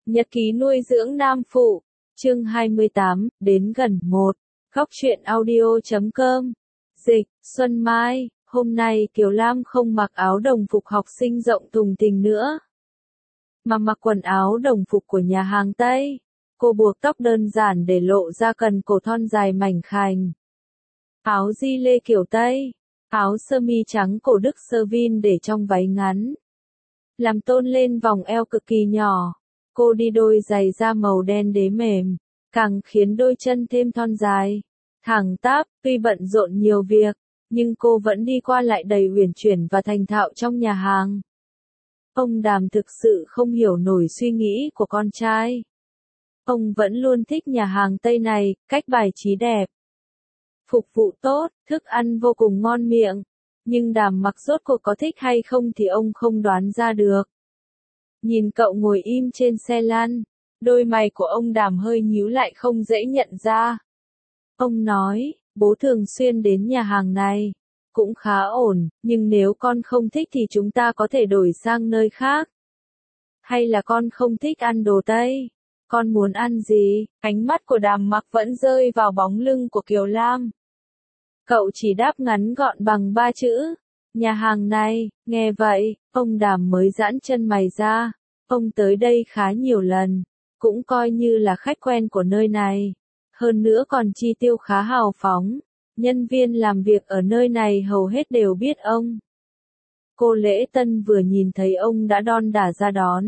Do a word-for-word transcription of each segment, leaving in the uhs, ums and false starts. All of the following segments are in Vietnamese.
Nhật ký nuôi dưỡng nam phụ, chương hai mươi tám, đến gần một. Góc truyện audio chấm com. Dịch, Xuân Mai, hôm nay Kiều Lam không mặc áo đồng phục học sinh rộng thùng thình nữa, mà mặc quần áo đồng phục của nhà hàng Tây. Cô buộc tóc đơn giản để lộ ra cần cổ thon dài mảnh khảnh. Áo di lê kiểu Tây, áo sơ mi trắng cổ Đức sơ vin để trong váy ngắn, làm tôn lên vòng eo cực kỳ nhỏ. Cô đi đôi giày da màu đen đế mềm, càng khiến đôi chân thêm thon dài, thẳng tắp. Tuy bận rộn nhiều việc, nhưng cô vẫn đi qua lại đầy uyển chuyển và thành thạo trong nhà hàng. Ông Đàm thực sự không hiểu nổi suy nghĩ của con trai. Ông vẫn luôn thích nhà hàng Tây này, cách bài trí đẹp, phục vụ tốt, thức ăn vô cùng ngon miệng. Nhưng Đàm Mặc rốt cuộc có thích hay không thì ông không đoán ra được. Nhìn cậu ngồi im trên xe lăn, đôi mày của ông Đàm hơi nhíu lại không dễ nhận ra. Ông nói, bố thường xuyên đến nhà hàng này, cũng khá ổn, nhưng nếu con không thích thì chúng ta có thể đổi sang nơi khác. Hay là con không thích ăn đồ Tây? Con muốn ăn gì? Ánh mắt của Đàm Mặc vẫn rơi vào bóng lưng của Kiều Lam. Cậu chỉ đáp ngắn gọn bằng ba chữ, nhà hàng này. Nghe vậy, ông Đàm mới giãn chân mày ra. Ông tới đây khá nhiều lần, cũng coi như là khách quen của nơi này. Hơn nữa còn chi tiêu khá hào phóng. Nhân viên làm việc ở nơi này hầu hết đều biết ông. Cô Lễ Tân vừa nhìn thấy ông đã đon đả ra đón.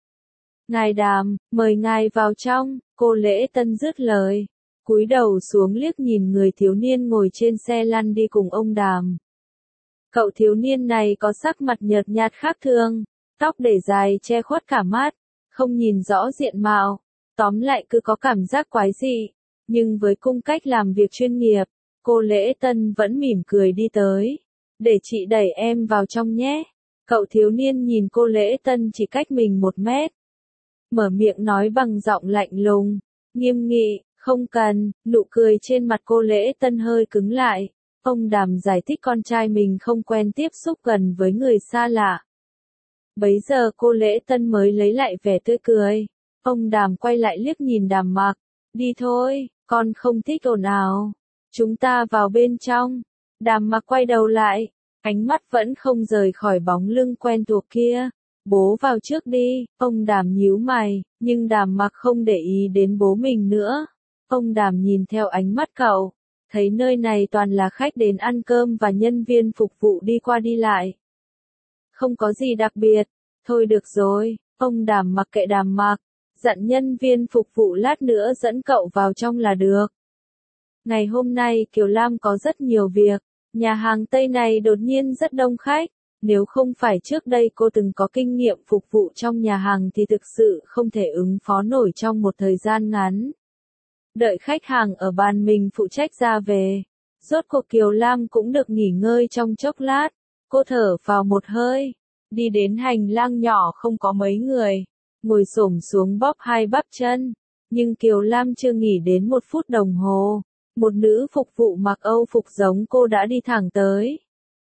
Ngài Đàm, mời ngài vào trong. Cô Lễ Tân dứt lời, cúi đầu xuống liếc nhìn người thiếu niên ngồi trên xe lăn đi cùng ông Đàm. Cậu thiếu niên này có sắc mặt nhợt nhạt khác thường, tóc để dài che khuất cả mắt, không nhìn rõ diện mạo. Tóm lại cứ có cảm giác quái dị, nhưng với cung cách làm việc chuyên nghiệp, cô Lễ Tân vẫn mỉm cười đi tới. Để chị đẩy em vào trong nhé. Cậu thiếu niên nhìn cô Lễ Tân chỉ cách mình một mét. Mở miệng nói bằng giọng lạnh lùng, nghiêm nghị, không cần. Nụ cười trên mặt cô Lễ Tân hơi cứng lại. Ông Đàm giải thích con trai mình không quen tiếp xúc gần với người xa lạ. Bấy giờ cô Lễ Tân mới lấy lại vẻ tươi cười. Ông Đàm quay lại liếc nhìn Đàm Mặc. Đi thôi, con không thích ồn ào. Chúng ta vào bên trong. Đàm Mặc quay đầu lại, ánh mắt vẫn không rời khỏi bóng lưng quen thuộc kia. Bố vào trước đi. Ông Đàm nhíu mày, nhưng Đàm Mặc không để ý đến bố mình nữa. Ông Đàm nhìn theo ánh mắt cậu, thấy nơi này toàn là khách đến ăn cơm và nhân viên phục vụ đi qua đi lại. Không có gì đặc biệt. Thôi được rồi, ông Đàm mặc kệ Đàm Mặc, dặn nhân viên phục vụ lát nữa dẫn cậu vào trong là được. Ngày hôm nay Kiều Lam có rất nhiều việc, nhà hàng Tây này đột nhiên rất đông khách. Nếu không phải trước đây cô từng có kinh nghiệm phục vụ trong nhà hàng thì thực sự không thể ứng phó nổi trong một thời gian ngắn. Đợi khách hàng ở bàn mình phụ trách ra về, rốt cuộc Kiều Lam cũng được nghỉ ngơi trong chốc lát. Cô thở vào một hơi, đi đến hành lang nhỏ không có mấy người, ngồi xổm xuống bóp hai bắp chân. Nhưng Kiều Lam chưa nghỉ đến một phút đồng hồ, một nữ phục vụ mặc Âu phục giống cô đã đi thẳng tới.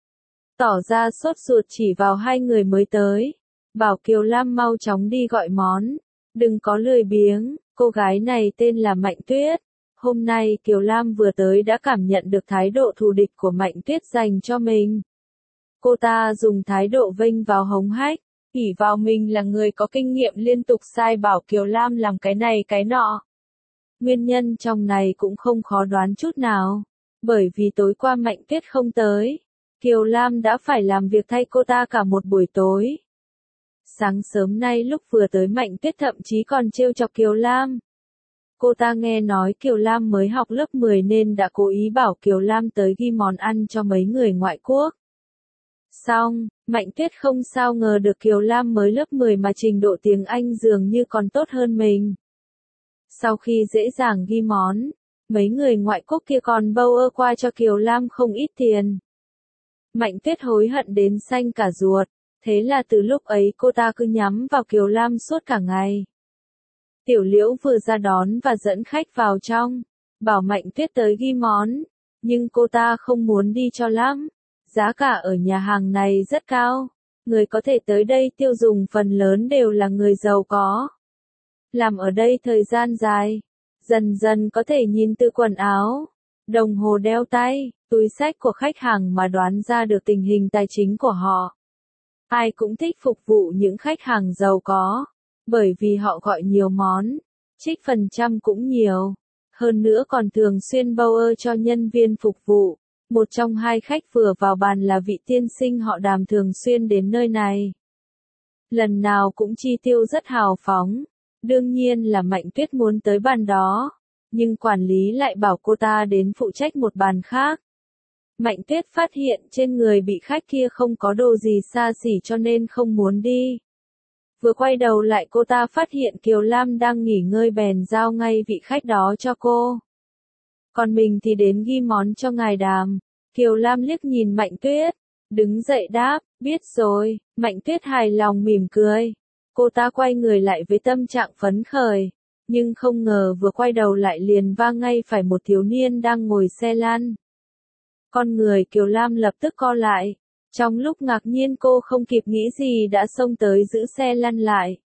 Tỏ ra sốt ruột chỉ vào hai người mới tới, bảo Kiều Lam mau chóng đi gọi món, đừng có lười biếng. Cô gái này tên là Mạnh Tuyết. Hôm nay Kiều Lam vừa tới đã cảm nhận được thái độ thù địch của Mạnh Tuyết dành cho mình. Cô ta dùng thái độ vênh vào hống hách, ỷ vào mình là người có kinh nghiệm liên tục sai bảo Kiều Lam làm cái này cái nọ. Nguyên nhân trong này cũng không khó đoán chút nào, bởi vì tối qua Mạnh Tuyết không tới, Kiều Lam đã phải làm việc thay cô ta cả một buổi tối. Sáng sớm nay lúc vừa tới Mạnh Tuyết thậm chí còn trêu chọc Kiều Lam. Cô ta nghe nói Kiều Lam mới học lớp mười nên đã cố ý bảo Kiều Lam tới ghi món ăn cho mấy người ngoại quốc. Xong, Mạnh Tuyết không sao ngờ được Kiều Lam mới lớp mười mà trình độ tiếng Anh dường như còn tốt hơn mình. Sau khi dễ dàng ghi món, mấy người ngoại quốc kia còn bâu ơ qua cho Kiều Lam không ít tiền. Mạnh Tuyết hối hận đến xanh cả ruột, thế là từ lúc ấy cô ta cứ nhắm vào Kiều Lam suốt cả ngày. Tiểu Liễu vừa ra đón và dẫn khách vào trong, bảo Mạnh Tuyết tới ghi món, nhưng cô ta không muốn đi cho lắm. Giá cả ở nhà hàng này rất cao, người có thể tới đây tiêu dùng phần lớn đều là người giàu có. làm ở đây thời gian dài, dần dần có thể nhìn từ quần áo, đồng hồ đeo tay, túi xách của khách hàng mà đoán ra được tình hình tài chính của họ. Ai cũng thích phục vụ những khách hàng giàu có, bởi vì họ gọi nhiều món, trích phần trăm cũng nhiều. Hơn nữa còn thường xuyên bower cho nhân viên phục vụ. Một trong hai khách vừa vào bàn là vị tiên sinh họ Đàm thường xuyên đến nơi này. Lần nào cũng chi tiêu rất hào phóng. Đương nhiên là Mạnh Tuyết muốn tới bàn đó, nhưng quản lý lại bảo cô ta đến phụ trách một bàn khác. Mạnh Tuyết phát hiện trên người bị khách kia không có đồ gì xa xỉ cho nên không muốn đi. Vừa quay đầu lại cô ta phát hiện Kiều Lam đang nghỉ ngơi bèn giao ngay vị khách đó cho cô. Còn mình thì đến ghi món cho ngài Đàm. Kiều Lam liếc nhìn Mạnh Tuyết, đứng dậy đáp, biết rồi. Mạnh Tuyết hài lòng mỉm cười. Cô ta quay người lại với tâm trạng phấn khởi, nhưng không ngờ vừa quay đầu lại liền va ngay phải một thiếu niên đang ngồi xe lăn. Con người Kiều Lam lập tức co lại. Trong lúc ngạc nhiên cô không kịp nghĩ gì đã xông tới giữ xe lăn lại.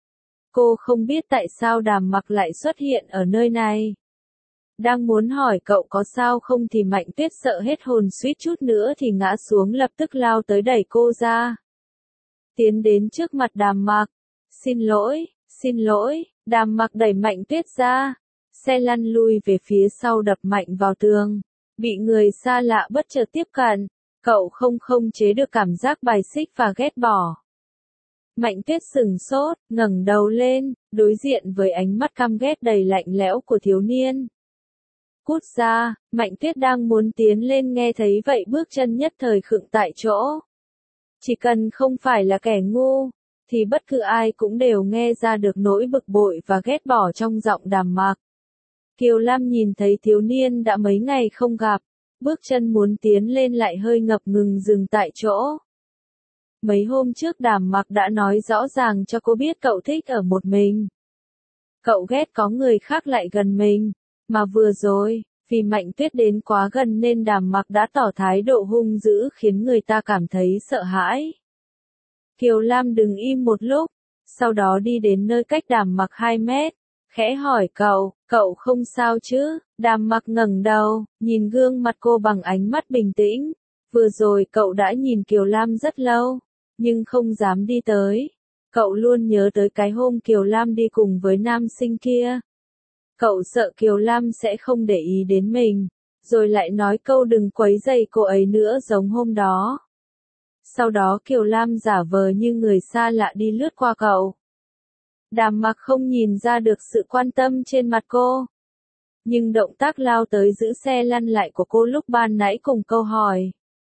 Cô không biết tại sao Đàm Mặc lại xuất hiện ở nơi này. Đang muốn hỏi cậu có sao không thì Mạnh Tuyết sợ hết hồn suýt chút nữa thì ngã xuống lập tức lao tới đẩy cô ra. Tiến đến trước mặt Đàm Mặc. Xin lỗi, xin lỗi, Đàm Mặc đẩy Mạnh Tuyết ra. Xe lăn lui về phía sau đập mạnh vào tường. Bị người xa lạ bất chợt tiếp cận. Cậu không không chế được cảm giác bài xích và ghét bỏ. Mạnh Tuyết sừng sốt, ngẩng đầu lên, đối diện với ánh mắt căm ghét đầy lạnh lẽo của thiếu niên. Cút ra, Mạnh Tuyết đang muốn tiến lên nghe thấy vậy bước chân nhất thời khựng tại chỗ. Chỉ cần không phải là kẻ ngu, thì bất cứ ai cũng đều nghe ra được nỗi bực bội và ghét bỏ trong giọng Đàm Mặc. Kiều Lam nhìn thấy thiếu niên đã mấy ngày không gặp, bước chân muốn tiến lên lại hơi ngập ngừng dừng tại chỗ. Mấy hôm trước Đàm Mặc đã nói rõ ràng cho cô biết cậu thích ở một mình. Cậu ghét có người khác lại gần mình, mà vừa rồi, vì Mạnh Tuyết đến quá gần nên Đàm Mặc đã tỏ thái độ hung dữ khiến người ta cảm thấy sợ hãi. Kiều Lam đứng im một lúc, sau đó đi đến nơi cách Đàm Mặc hai mét, khẽ hỏi cậu, cậu không sao chứ? Đàm Mặc ngẩng đầu, nhìn gương mặt cô bằng ánh mắt bình tĩnh. Vừa rồi cậu đã nhìn Kiều Lam rất lâu, nhưng không dám đi tới. Cậu luôn nhớ tới cái hôm Kiều Lam đi cùng với nam sinh kia. Cậu sợ Kiều Lam sẽ không để ý đến mình, rồi lại nói câu đừng quấy rầy cô ấy nữa giống hôm đó. Sau đó Kiều Lam giả vờ như người xa lạ đi lướt qua cậu. Đàm Mặc không nhìn ra được sự quan tâm trên mặt cô. Nhưng động tác lao tới giữ xe lăn lại của cô lúc ban nãy cùng câu hỏi.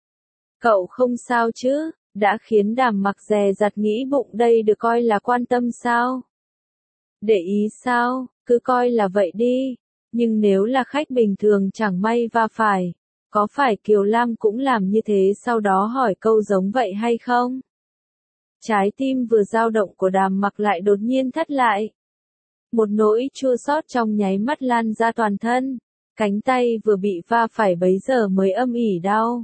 Cậu không sao chứ, đã khiến Đàm Mặc dè dặt nghĩ bụng đây được coi là quan tâm sao? Để ý sao, cứ coi là vậy đi. Nhưng nếu là khách bình thường chẳng may va phải, có phải Kiều Lam cũng làm như thế sau đó hỏi câu giống vậy hay không? Trái tim vừa dao động của Đàm Mặc lại đột nhiên thắt lại. Một nỗi chua xót trong nháy mắt lan ra toàn thân, cánh tay vừa bị va phải bấy giờ mới âm ỉ đau.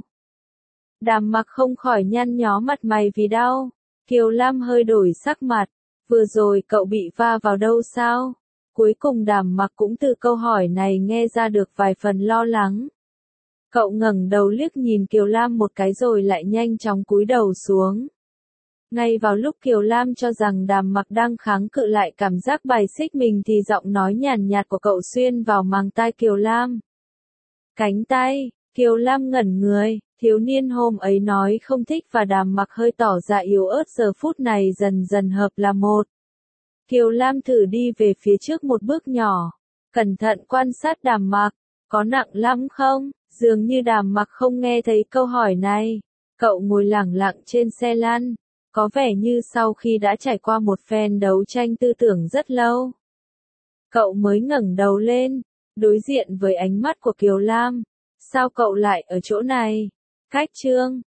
Đàm Mặc không khỏi nhăn nhó mặt mày vì đau. Kiều Lam hơi đổi sắc mặt, vừa rồi cậu bị va vào đâu sao? Cuối cùng Đàm Mặc cũng từ câu hỏi này nghe ra được vài phần lo lắng. Cậu ngẩng đầu liếc nhìn Kiều Lam một cái rồi lại nhanh chóng cúi đầu xuống. Ngay vào lúc Kiều Lam cho rằng Đàm Mặc đang kháng cự lại cảm giác bài xích mình thì giọng nói nhàn nhạt của cậu xuyên vào màng tai Kiều Lam. Cánh tay, Kiều Lam ngẩn người, thiếu niên hôm ấy nói không thích và Đàm Mặc hơi tỏ ra yếu ớt giờ phút này dần dần hợp là một. Kiều Lam thử đi về phía trước một bước nhỏ, cẩn thận quan sát Đàm Mặc, có nặng lắm không? Dường như Đàm Mặc không nghe thấy câu hỏi này. Cậu ngồi lẳng lặng trên xe lăn, có vẻ như sau khi đã trải qua một phen đấu tranh tư tưởng rất lâu. Cậu mới ngẩng đầu lên, đối diện với ánh mắt của Kiều Lam. Sao cậu lại ở chỗ này? Cách chương